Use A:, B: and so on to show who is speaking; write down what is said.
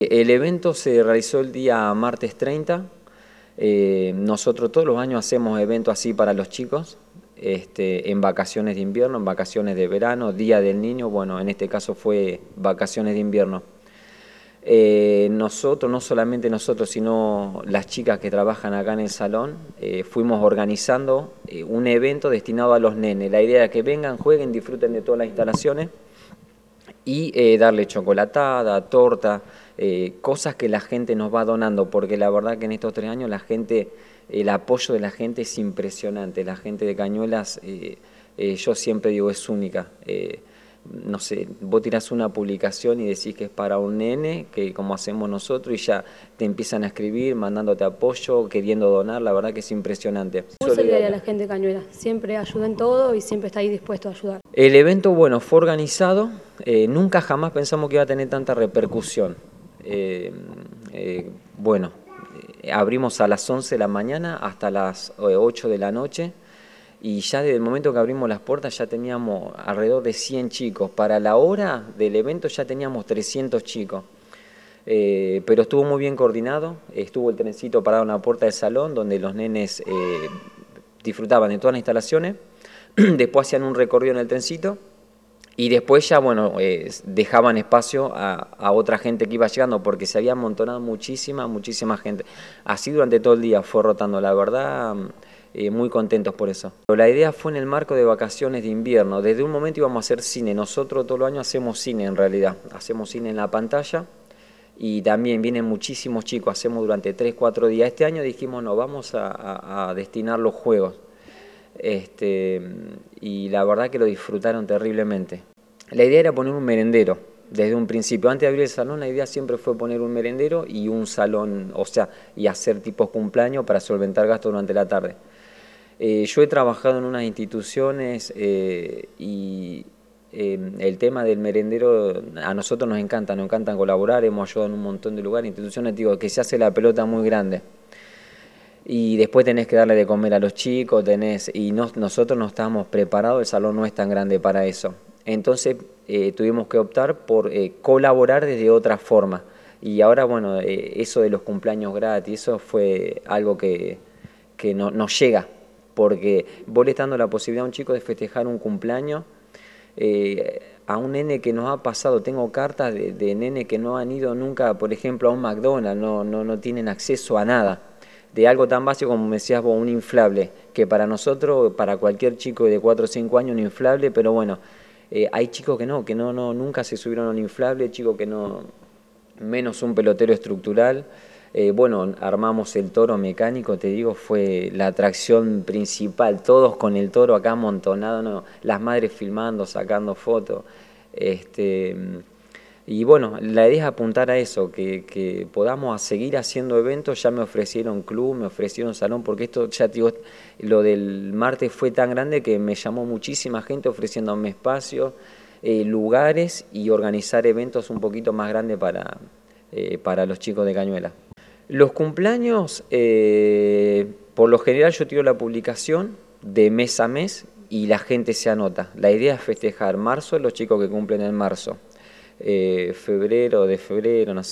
A: El evento se realizó el día martes 30. Nosotros todos los años hacemos eventos así para los chicos, en vacaciones de invierno, en vacaciones de verano, Día del Niño. Bueno, en este caso fue vacaciones de invierno. Nosotros, no solamente nosotros, sino las chicas que trabajan acá en el salón, fuimos organizando un evento destinado a los nenes. La idea era que vengan, jueguen, disfruten de todas las instalaciones y darle chocolatada, torta, cosas que la gente nos va donando, porque la verdad que en estos 3 años la gente, el apoyo de la gente es impresionante. La gente de Cañuelas, yo siempre digo, es única. No sé, vos tirás una publicación y decís que es para un nene, que como hacemos nosotros, y ya te empiezan a escribir, mandándote apoyo, queriendo donar. La verdad que es impresionante.
B: Muy solidaria la gente de Cañuelas, siempre ayuda en todo y siempre está ahí dispuesto a ayudar.
A: El evento, bueno, fue organizado, nunca jamás pensamos que iba a tener tanta repercusión. Bueno, abrimos a las 11 de la mañana hasta las 8 de la noche. Y ya desde el momento que abrimos las puertas ya teníamos alrededor de 100 chicos. Para la hora del evento ya teníamos 300 chicos. Pero estuvo muy bien coordinado. Estuvo el trencito parado en la puerta del salón donde los nenes disfrutaban de todas las instalaciones. Después hacían un recorrido en el trencito. Y después ya, bueno, dejaban espacio a otra gente que iba llegando, porque se había amontonado muchísima gente. Así durante todo el día fue rotando, la verdad. Muy contentos por eso. Pero la idea fue en el marco de vacaciones de invierno. Desde un momento íbamos a hacer cine. Nosotros todos los años hacemos cine en realidad. Hacemos cine en la pantalla y también vienen muchísimos chicos. Hacemos durante 3, 4 días. Este año dijimos, no, vamos a destinar los juegos. Y la verdad que lo disfrutaron terriblemente. La idea era poner un merendero. Desde un principio, antes de abrir el salón, la idea siempre fue poner un merendero y un salón, o sea, y hacer tipos cumpleaños para solventar gastos durante la tarde. Yo he trabajado en unas instituciones y el tema del merendero a nosotros nos encanta colaborar, hemos ayudado en un montón de lugares, instituciones, digo, que se hace la pelota muy grande. Y después tenés que darle de comer a los chicos, nosotros no estábamos preparados, el salón no es tan grande para eso. Entonces tuvimos que optar por colaborar desde otra forma. Y ahora, bueno, eso de los cumpleaños gratis, eso fue algo que nos llega. Porque vos le estás dando la posibilidad a un chico de festejar un cumpleaños, a un nene que nos ha pasado, tengo cartas de nene que no han ido nunca, por ejemplo, a un McDonald's, no tienen acceso a nada, de algo tan básico como me decías vos, un inflable, que para nosotros, para cualquier chico de 4 o 5 años, un inflable, pero bueno, hay chicos que nunca se subieron a un inflable, chicos que no, menos un pelotero estructural. Bueno, armamos el toro mecánico, te digo, fue la atracción principal, todos con el toro acá amontonado, ¿no? Las madres filmando, sacando fotos. Y bueno, la idea es apuntar a eso, que podamos seguir haciendo eventos. Ya me ofrecieron club, me ofrecieron salón, porque esto, ya te digo, lo del martes fue tan grande que me llamó muchísima gente ofreciéndome espacios, lugares y organizar eventos un poquito más grandes para los chicos de Cañuelas. Los cumpleaños, por lo general yo tiro la publicación de mes a mes y la gente se anota. La idea es festejar marzo, los chicos que cumplen en marzo, febrero, no sé.